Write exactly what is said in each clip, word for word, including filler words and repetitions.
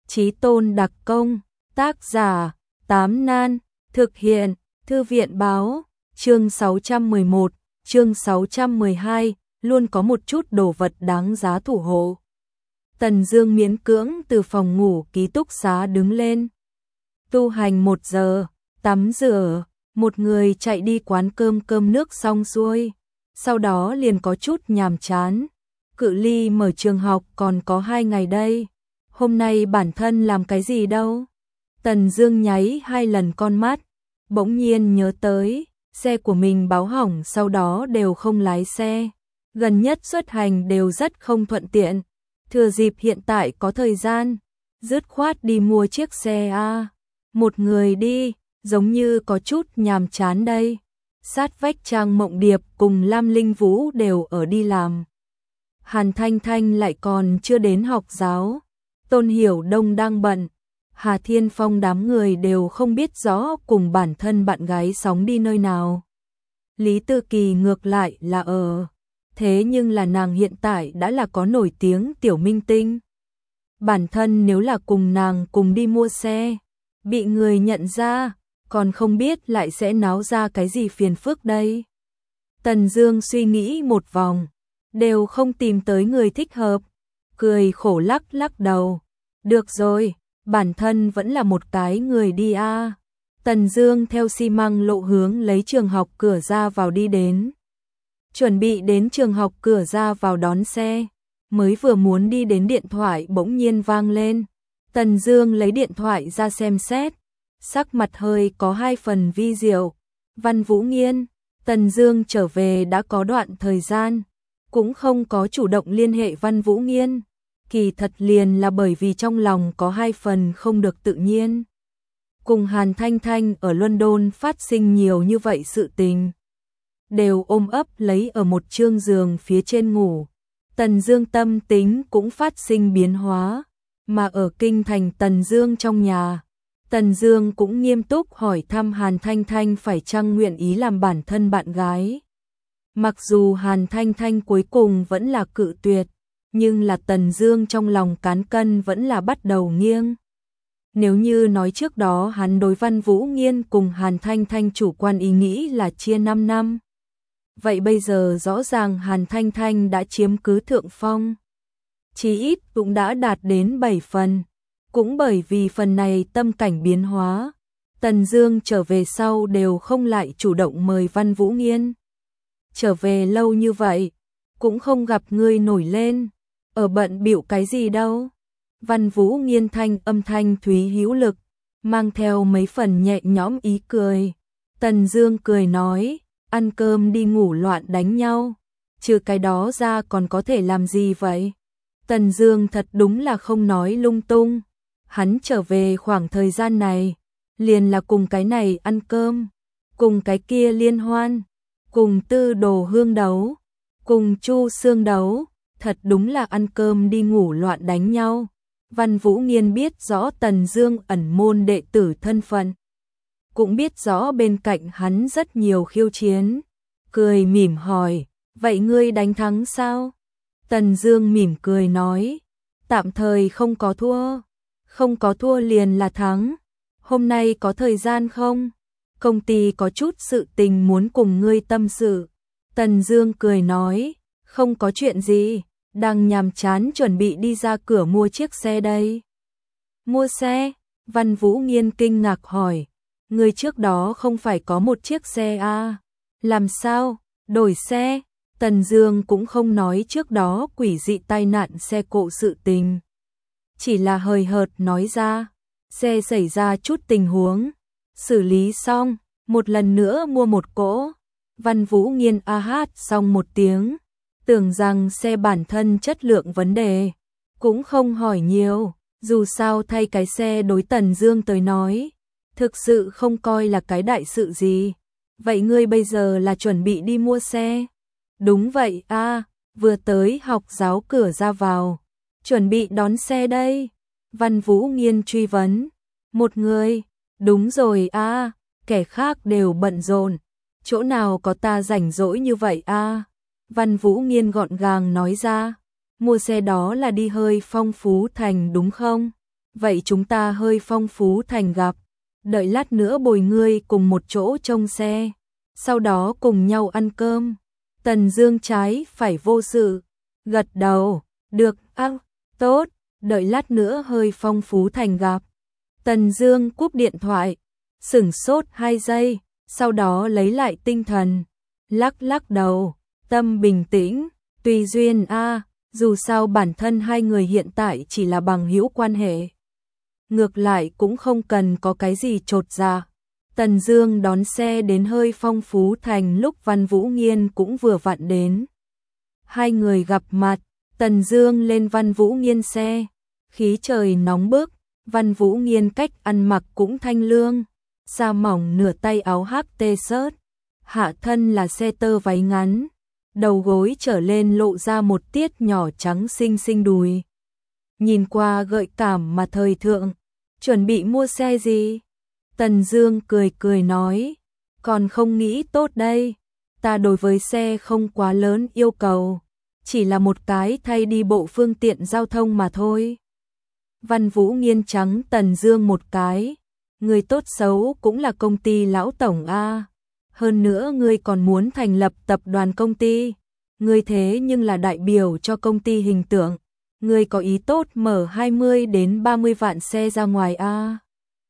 Chí tôn đặc công, tác giả, Tám Nan, thực hiện, Thư viện báo, chương sáu trăm mười một, chương sáu trăm mười hai, luôn có một chút đồ vật đáng giá thủ hộ. Tần Dương miễn cưỡng từ phòng ngủ ký túc xá đứng lên. Tu hành một giờ, tắm rửa, một người chạy đi quán cơm cơm nước xong xuôi. Sau đó liền có chút nhàm chán. Cự ly mở trường học còn có hai ngày đây. Hôm nay bản thân làm cái gì đâu? Tần Dương nháy hai lần con mắt, bỗng nhiên nhớ tới, xe của mình báo hỏng sau đó đều không lái xe. Gần nhất xuất hành đều rất không thuận tiện. Thừa dịp hiện tại có thời gian, dứt khoát đi mua chiếc xe a. Một người đi, giống như có chút nhàm chán đây. Sát vách Trang Mộng Điệp cùng Lam Linh Vũ đều ở đi làm. Hàn Thanh Thanh lại còn chưa đến học giáo. Tôn Hiểu Đông đang bận. Hà Thiên Phong đám người đều không biết rõ cùng bản thân bạn gái sóng đi nơi nào. Lý Tư Kỳ ngược lại là ở. Thế nhưng là nàng hiện tại đã là có nổi tiếng tiểu minh tinh. Bản thân nếu là cùng nàng cùng đi mua xe, bị người nhận ra, còn không biết lại sẽ náo ra cái gì phiền phức đây. Tần Dương suy nghĩ một vòng, đều không tìm tới người thích hợp, cười khổ lắc lắc đầu. Được rồi, bản thân vẫn là một cái người đi a. À. Tần Dương theo xi măng lộ hướng lấy trường học cửa ra vào đi đến. Chuẩn bị đến trường học cửa ra vào đón xe, mới vừa muốn đi đến điện thoại bỗng nhiên vang lên. Tần Dương lấy điện thoại ra xem xét, sắc mặt hơi có hai phần vi diệu. Văn Vũ Nghiên, Tần Dương trở về đã có đoạn thời gian, cũng không có chủ động liên hệ Văn Vũ Nghiên. Kỳ thật liền là bởi vì trong lòng có hai phần không được tự nhiên. Cùng Hàn Thanh Thanh ở London phát sinh nhiều như vậy sự tình, đều ôm ấp lấy ở một chương giường phía trên ngủ. Tần Dương tâm tính cũng phát sinh biến hóa, mà ở kinh thành Tần Dương trong nhà, Tần Dương cũng nghiêm túc hỏi thăm Hàn Thanh Thanh phải chăng nguyện ý làm bản thân bạn gái. Mặc dù Hàn Thanh Thanh cuối cùng vẫn là cự tuyệt, nhưng là Tần Dương trong lòng cán cân vẫn là bắt đầu nghiêng. Nếu như nói trước đó hắn đối Văn Vũ Nghiên cùng Hàn Thanh Thanh chủ quan ý nghĩ là chia năm năm, vậy bây giờ rõ ràng Hàn Thanh Thanh đã chiếm cứ thượng phong. Chí ít cũng đã đạt đến bảy phần. Cũng bởi vì phần này tâm cảnh biến hóa, Tần Dương trở về sau đều không lại chủ động mời Văn Vũ Nghiên. Trở về lâu như vậy, cũng không gặp ngươi nổi lên, ở bận bịu cái gì đâu. Văn Vũ Nghiên thanh âm thanh thúy hữu lực, mang theo mấy phần nhẹ nhõm ý cười. Tần Dương cười nói, ăn cơm đi ngủ loạn đánh nhau, trừ cái đó ra còn có thể làm gì vậy? Tần Dương thật đúng là không nói lung tung. Hắn trở về khoảng thời gian này, liền là cùng cái này ăn cơm, cùng cái kia liên hoan, cùng Tư Đồ Hương đấu, cùng Chu Sương đấu, thật đúng là ăn cơm đi ngủ loạn đánh nhau. Văn Vũ Nghiên biết rõ Tần Dương ẩn môn đệ tử thân phận, cũng biết rõ bên cạnh hắn rất nhiều khiêu chiến, cười mỉm hỏi, vậy ngươi đánh thắng sao? Tần Dương mỉm cười nói, tạm thời không có thua. Không có thua liền là thắng. Hôm nay có thời gian không? Công ty có chút sự tình muốn cùng ngươi tâm sự. Tần Dương cười nói, không có chuyện gì, đang nhàm chán chuẩn bị đi ra cửa mua chiếc xe đây. Mua xe? Văn Vũ Nghiên kinh ngạc hỏi, ngươi trước đó không phải có một chiếc xe à? Làm sao? Đổi xe? Tần Dương cũng không nói trước đó quỷ dị tai nạn xe cộ sự tình. Chỉ là hời hợt nói ra, xe xảy ra chút tình huống, xử lý xong, một lần nữa mua một cỗ. Văn Vũ Nghiên a hát xong một tiếng, tưởng rằng xe bản thân chất lượng vấn đề, cũng không hỏi nhiều, dù sao thay cái xe đối Tần Dương tới nói, thực sự không coi là cái đại sự gì. Vậy ngươi bây giờ là chuẩn bị đi mua xe? Đúng vậy a, à, vừa tới học giáo cửa ra vào, chuẩn bị đón xe đây. Văn Vũ Nghiên truy vấn. Một người? Đúng rồi a, à, kẻ khác đều bận rộn, chỗ nào có ta rảnh rỗi như vậy a. À? Văn Vũ Nghiên gọn gàng nói ra. Mua xe đó là đi hơi Phong Phú Thành đúng không? vậy chúng ta hơi phong phú thành gặp, đợi lát nữa bồi ngươi cùng một chỗ trông xe, sau đó cùng nhau ăn cơm. Tần Dương trái phải vô sự, gật đầu, được, ác, tốt, đợi lát nữa hơi phong phú thành gặp. Tần Dương cúp điện thoại, sửng sốt hai giây, sau đó lấy lại tinh thần, lắc lắc đầu, tâm bình tĩnh, tùy duyên a, dù sao bản thân hai người hiện tại chỉ là bằng hữu quan hệ. Ngược lại cũng không cần có cái gì chột dạ. Tần Dương đón xe đến hơi phong phú thành lúc Văn Vũ Nghiên cũng vừa vặn đến. Hai người gặp mặt, Tần Dương lên Văn Vũ Nghiên xe, khí trời nóng bức, Văn Vũ Nghiên cách ăn mặc cũng thanh lương, da mỏng nửa tay áo hắc tê sớt, hạ thân là xe tơ váy ngắn, đầu gối trở lên lộ ra một tiết nhỏ trắng xinh xinh đùi. Nhìn qua gợi cảm mà thời thượng, chuẩn bị mua xe gì? Tần Dương cười cười nói, còn không nghĩ tốt đây, ta đối với xe không quá lớn yêu cầu, chỉ là một cái thay đi bộ phương tiện giao thông mà thôi. Văn Vũ Nghiên trắng Tần Dương một cái, người tốt xấu cũng là công ty lão tổng a, hơn nữa ngươi còn muốn thành lập tập đoàn công ty, ngươi thế nhưng là đại biểu cho công ty hình tượng, ngươi có ý tốt mở hai mươi đến ba mươi vạn xe ra ngoài a.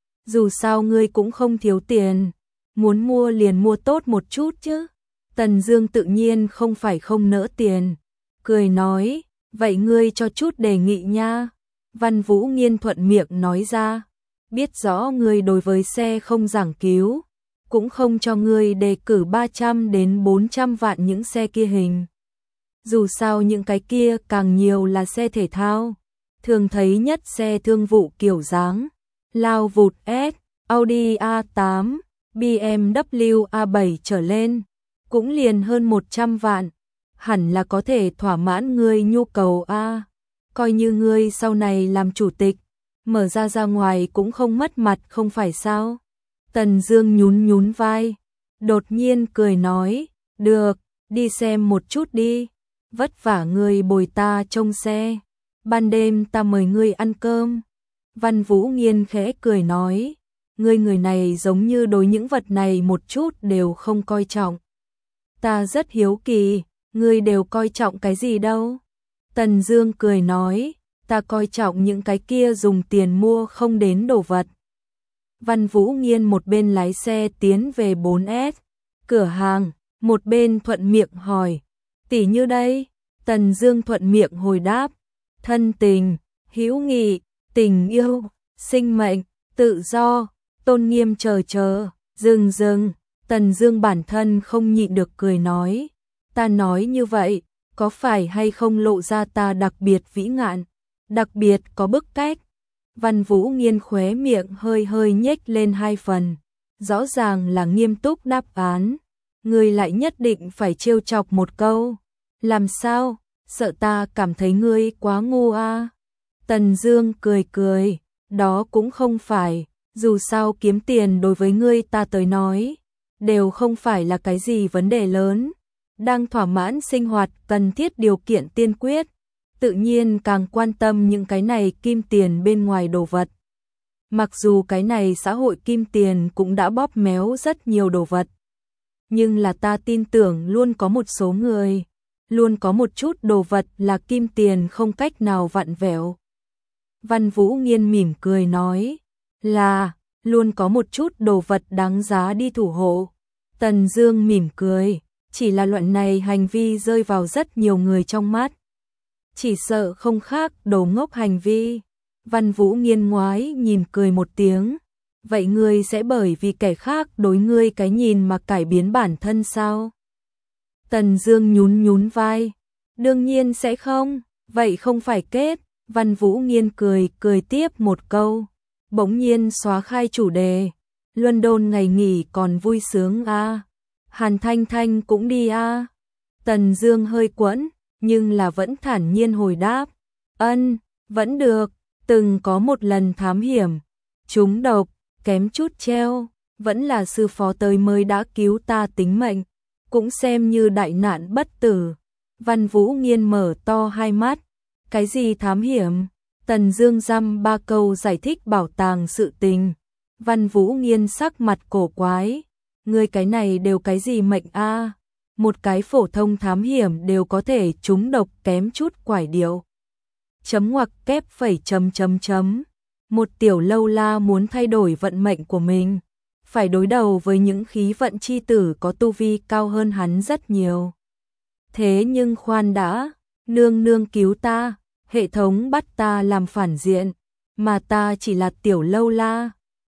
Dù sao ngươi cũng không thiếu tiền, muốn mua liền mua tốt một chút chứ. Tần Dương tự nhiên không phải không nỡ tiền, cười nói, vậy ngươi cho chút đề nghị nha. Văn Vũ Nghiên thuận miệng nói ra, biết rõ ngươi đối với xe không giảng cứu, cũng không cho ngươi đề cử ba trăm đến bốn trăm vạn những xe kia hình. Dù sao những cái kia càng nhiều là xe thể thao, thường thấy nhất xe thương vụ kiểu dáng, lao vụt S, Audi A tám, B M W A bảy trở lên, cũng liền hơn một trăm vạn, hẳn là có thể thỏa mãn ngươi nhu cầu a. Coi như ngươi sau này làm chủ tịch, mở ra ra ngoài cũng không mất mặt không phải sao? Tần Dương nhún nhún vai, đột nhiên cười nói, được, đi xem một chút đi, vất vả ngươi bồi ta trông xe, ban đêm ta mời ngươi ăn cơm. Văn Vũ Nghiên khẽ cười nói, ngươi người này giống như đối những vật này một chút đều không coi trọng. Ta rất hiếu kỳ, ngươi đều coi trọng cái gì đâu? Tần Dương cười nói, ta coi trọng những cái kia dùng tiền mua không đến đồ vật. Văn Vũ Nghiên một bên lái xe tiến về bốn S cửa hàng, một bên thuận miệng hỏi, tỷ như đây? Tần Dương thuận miệng hồi đáp, thân tình, hữu nghị, tình yêu, sinh mệnh, tự do, tôn nghiêm chờ chờ, dừng dừng. Tần Dương bản thân không nhịn được cười nói, ta nói như vậy, có phải hay không lộ ra ta đặc biệt vĩ ngạn, đặc biệt có bức cách? Văn Vũ Nghiên khóe miệng hơi hơi nhếch lên hai phần, rõ ràng là nghiêm túc đáp án, ngươi lại nhất định phải trêu chọc một câu, làm sao, sợ ta cảm thấy ngươi quá ngu à? Tần Dương cười cười, đó cũng không phải, dù sao kiếm tiền đối với ngươi ta tới nói, đều không phải là cái gì vấn đề lớn, đang thỏa mãn sinh hoạt cần thiết điều kiện tiên quyết, tự nhiên càng quan tâm những cái này kim tiền bên ngoài đồ vật. Mặc dù cái này xã hội kim tiền cũng đã bóp méo rất nhiều đồ vật, nhưng là ta tin tưởng luôn có một số người, luôn có một chút đồ vật là kim tiền không cách nào vặn vẹo. Văn Vũ Nghiên mỉm cười nói, là, luôn có một chút đồ vật đáng giá đi thủ hộ. Tần Dương mỉm cười, chỉ là loại này hành vi rơi vào rất nhiều người trong mắt, chỉ sợ không khác đồ ngốc hành vi. Văn Vũ Nghiên ngoái nhìn cười một tiếng, vậy ngươi sẽ bởi vì kẻ khác đối ngươi cái nhìn mà cải biến bản thân sao? Tần Dương nhún nhún vai, đương nhiên sẽ không, vậy không phải kết. Văn Vũ Nghiên cười cười tiếp một câu, bỗng nhiên xóa khai chủ đề, London ngày nghỉ còn vui sướng à? Hàn Thanh Thanh cũng đi à? Tần Dương hơi quẫn, nhưng là vẫn thản nhiên hồi đáp, ân, vẫn được, từng có một lần thám hiểm, trúng độc, kém chút treo, vẫn là sư phó tới mới đã cứu ta tính mệnh, cũng xem như đại nạn bất tử. Văn Vũ Nghiên mở to hai mắt, cái gì thám hiểm? Tần Dương dăm ba câu giải thích bảo tàng sự tình. Văn Vũ Nghiên sắc mặt cổ quái. Ngươi cái này đều cái gì mệnh a? Một cái phổ thông thám hiểm đều có thể trúng độc kém chút quải điệu. Chấm ngoặc kép phẩy chấm chấm chấm. Một tiểu lâu la muốn thay đổi vận mệnh của mình, phải đối đầu với những khí vận chi tử có tu vi cao hơn hắn rất nhiều. Thế nhưng khoan đã, nương nương cứu ta, hệ thống bắt ta làm phản diện, mà ta chỉ là tiểu lâu la,